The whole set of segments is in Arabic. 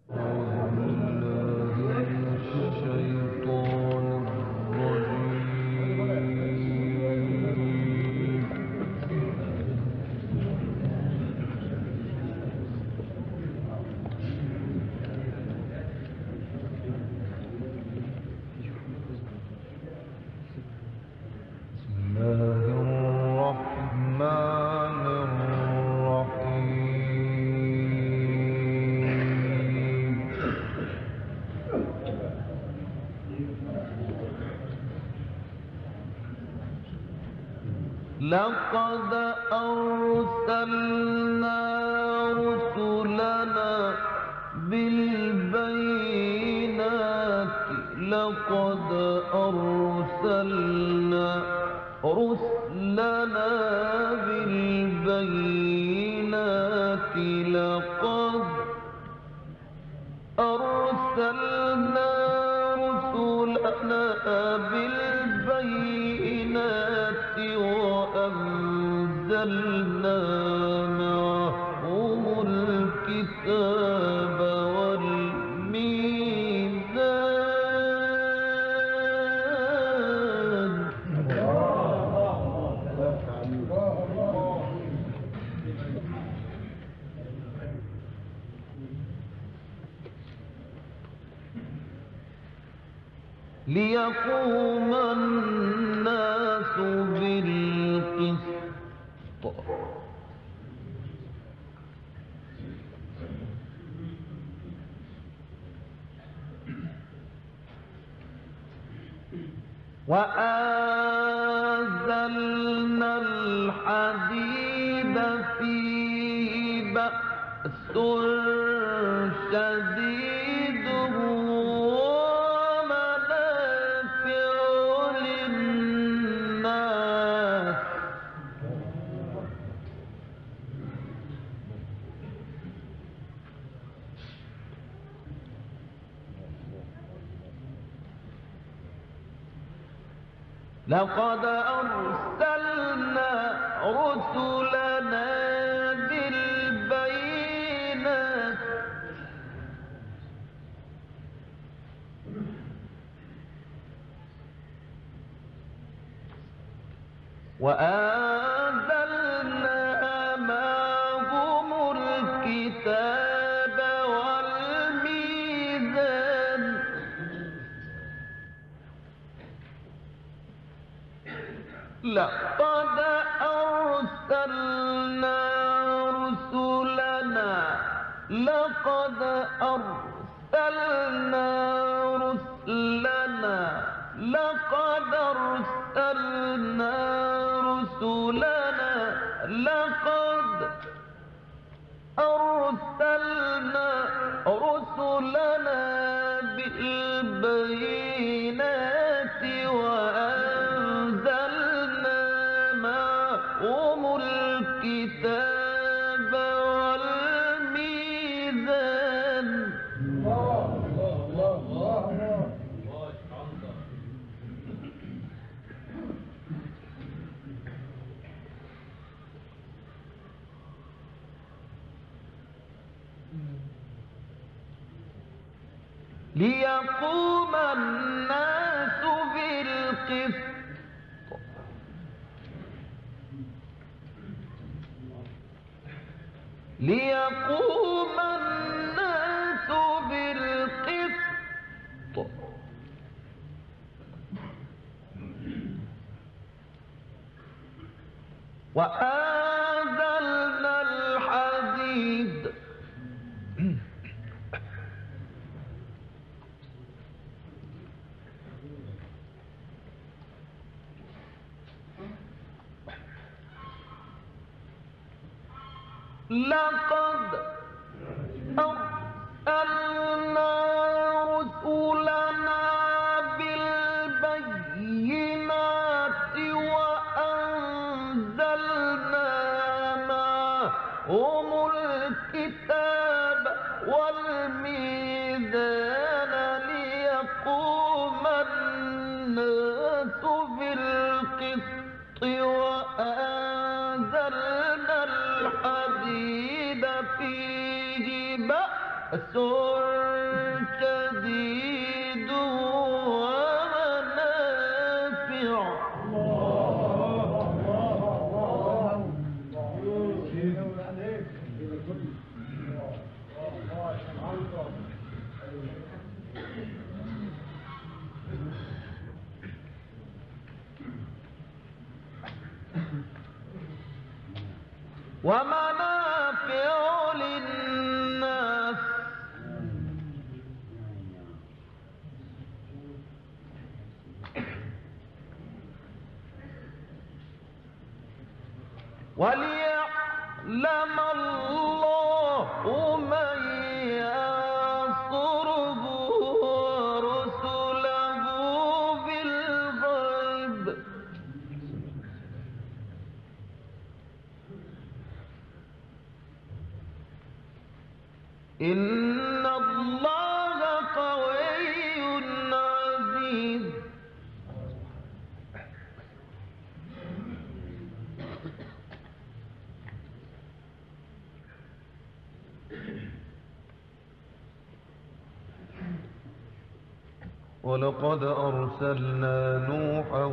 لقد أرسلنا رسلنا بالبينات لقد أرسلنا رسلنا بالبينات لقد أرسلنا رسلنا بالبينات وأنزلنا معهم الكتاب والميزان ليقوم الناس بالقسط وأنزلنا الحديد فيه بأس شديد لقد أرسلنا رسلنا بالبينات وأنزلنا معهم الكتاب والميزان لقد أرسلنا رسلنا لقد أرسلنا رسلنا لقد أرسلنا رسلنا لقد أرسلنا رسلنا بالبينات وأنزلنا معهم الكتاب والميزان ليقوم الناس بالقسط ليقوم الناس بالقسط وأنزلنا الحديد لقد أرسلنا رسلنا بالبينات وأنزلنا معهم الكتاب والميزان ليقوم الناس بالقسط وأنزلنا الحديد فيه بأس ومنافع للناس وليعلم الله من ينصره ورسله بالغيب إن الله قوي عزيز ولقد أرسلنا نوحا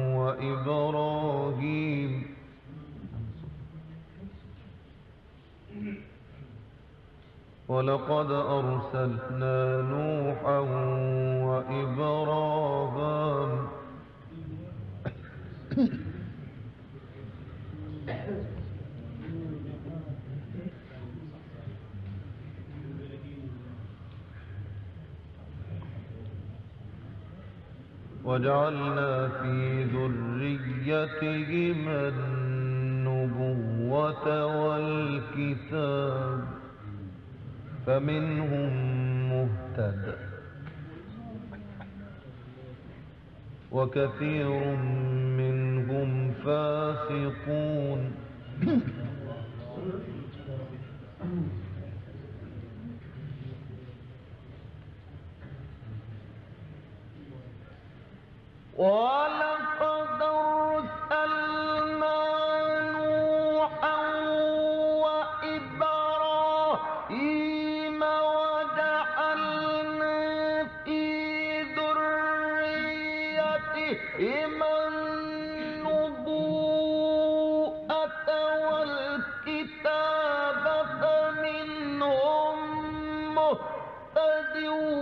وإبراهيم ولقد أرسلنا نوحا وإبراهيم وجعلنا في ذريتهما النبوة والكتاب فمنهم مهتد وكثير منهم فاسقون ولقد أرسلنا نوحا وإبراهيم وجعلنا في ذريتهما النبوءة والكتاب فمنهم مهتد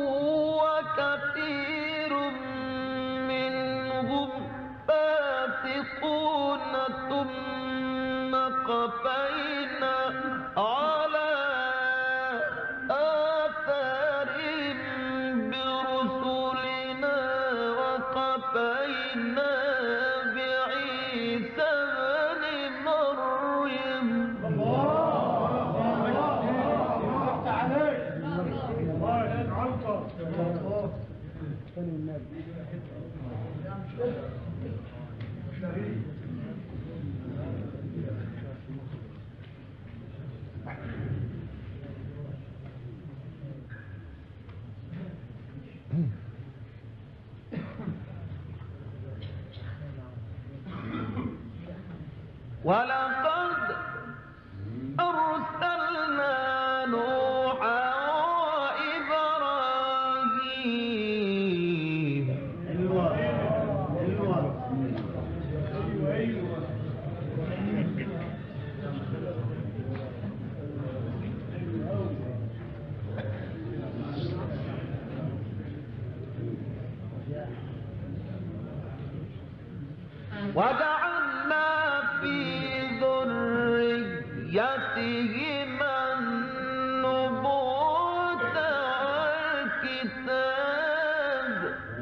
وكثير منهم فاسقون ثم قفينا على آثارهم برسلنا وقفينا بعيسى ابن مريم ولقد أرسلنا نوحا وإبراهيم وجعلنا في ذريتهما النبوة والكتاب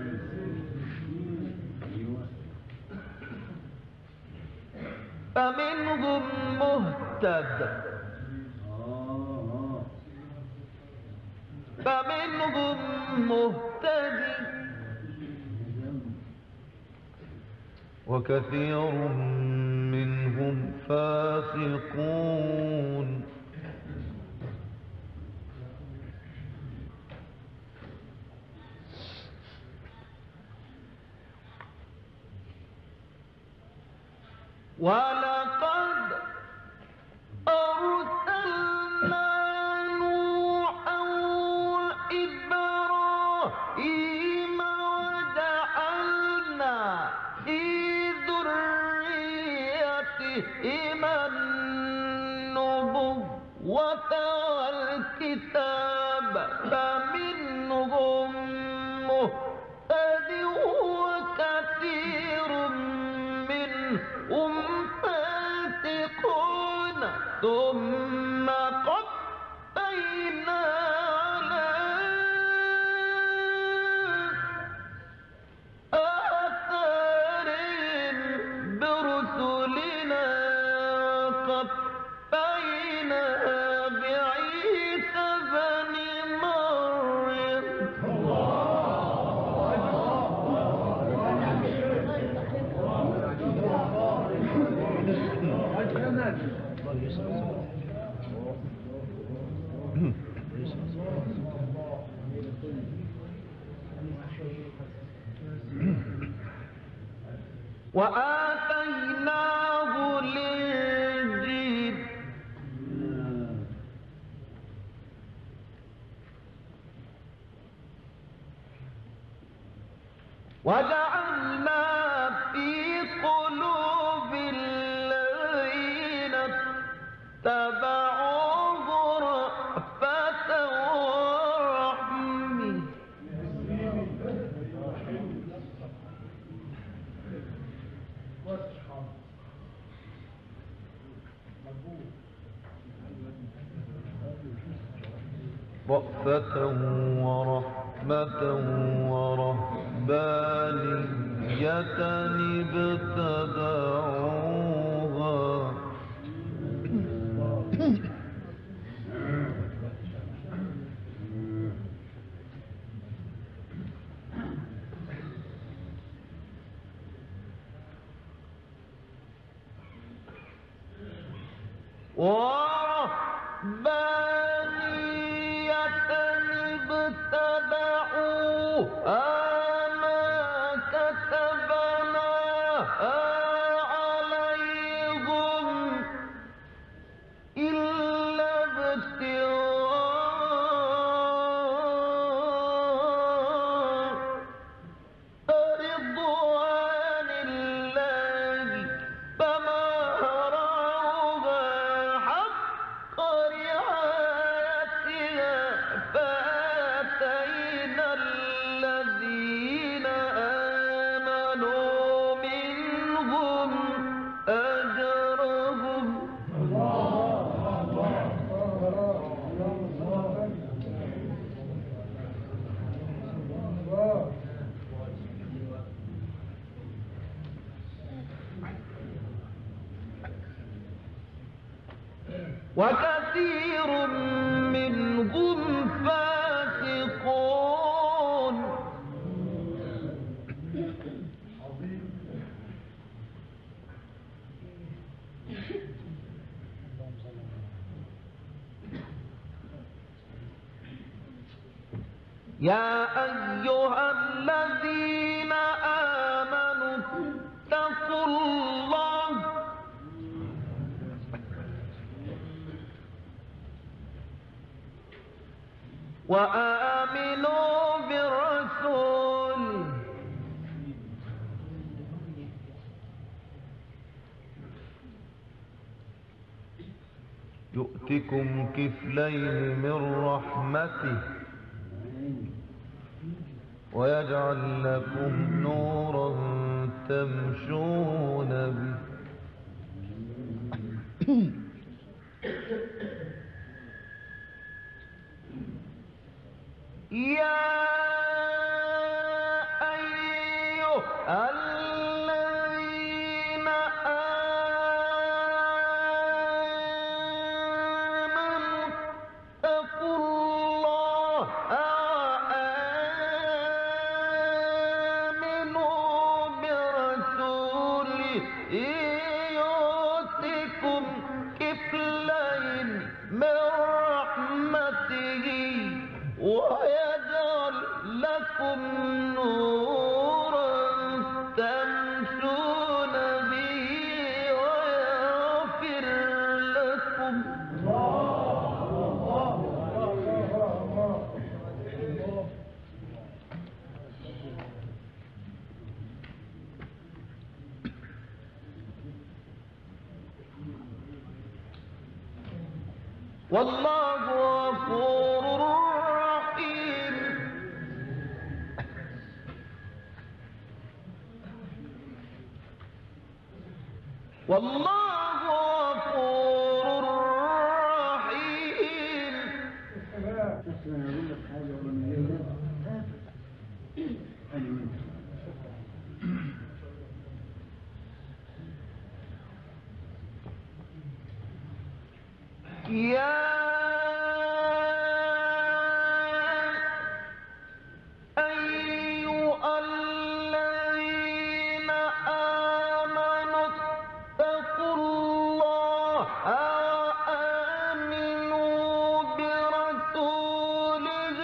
فمنهم مهتد وكثير منهم فاسقون ولقد أرسلنا نوحا وإبراهيم وجعلنا في ذريتهما النبوة والكتاب فمنهم مهتد وكثير منهم فاسقون وآتيناه الإنجيل وجعلنا في قلوب الذين اتبعوه رأفة ورحمة رأفة ورحمة ورهبانية ابتدعوها ورهبانية ابتدعوها ما كتبناها عليهم إلا ابتغاء رضوان الله فما رعوها حق رعايتها فآتينا الذين آمنوا منهم أجرهم وكثير منهم فاسقون يا أيها الذين آمنوا اتقوا الله وآمنوا بالرسول يؤتكم كفلين من رحمته ويجعل لكم نورا تمشون به يا أيها الذين آمنوا اتقوا الله وآمنوا برسوله يؤتكم كفلين من رحمته ويجعل لكم نورا تمشون به ويغفر لكم والله غفور رحيم والله غفور رحيم يا أيها الذين آمنوا اتقوا الله وآمنوا برسوله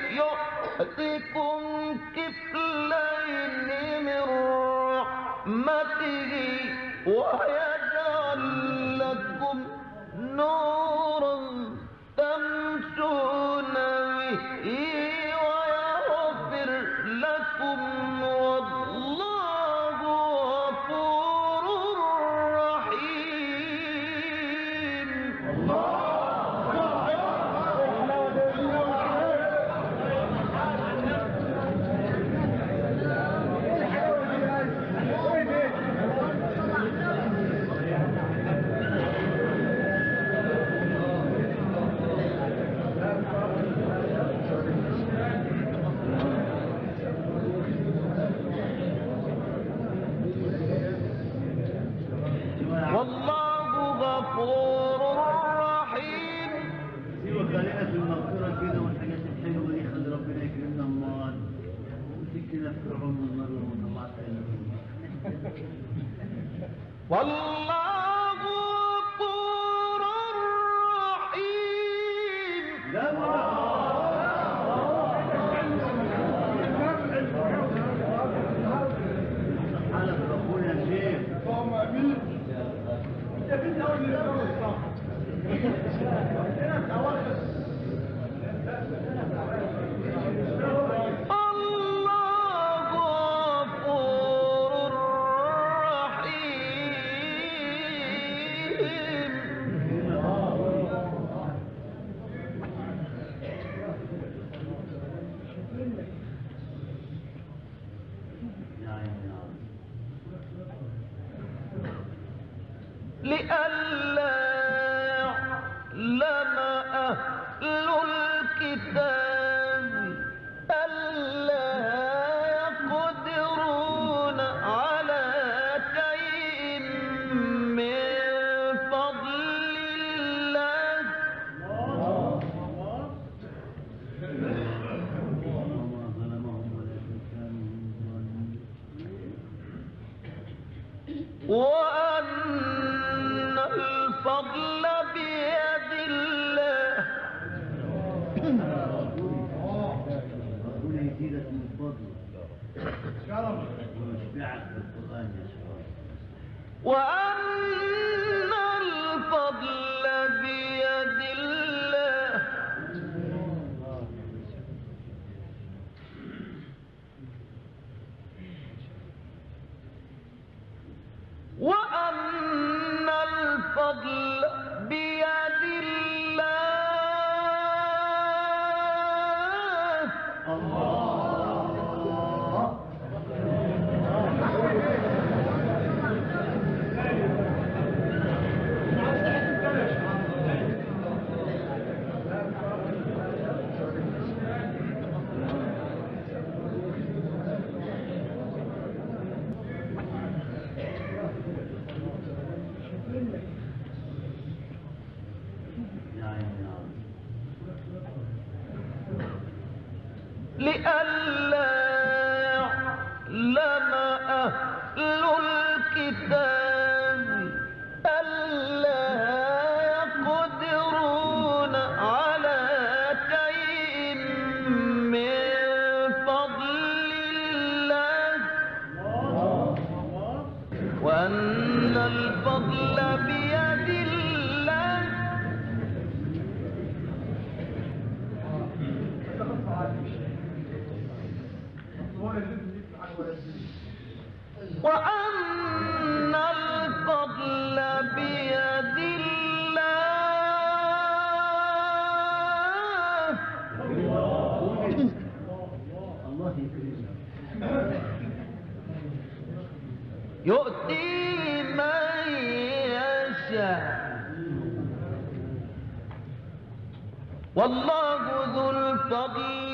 يؤتكم كفلين من رحمته ويغفر لكم والله غفور رحيم. والله غفور رحيم. وخلينا في المغفرة كده والحاجات الحلوة دي، خلي ربنا يكرمنا أمال وتكتنا في فرعون من النار وطلعت والله غفور رحيم. حالك ربنا يا شيخ. اللهم امين. انت بنت اول من الاول الصح. الله غفور رحيم. لئلا يعلم أهل الكتاب ألا يقدرون على شيء من فضل الله وأن الفضل بيد الله. ربنا يزيدك من فضله ويشبعك بالقرآن يا شباب. وأن الفضل بيد الله وأن الفضل بيد الله. لئلا يعلم أهل الكتاب ألا يقدرون على شيء من فضل الله وأن الفضل بيد الله. وأن الفضل بيد الله. الله يكرمك. يؤتي من يشاء والله ذو الفضل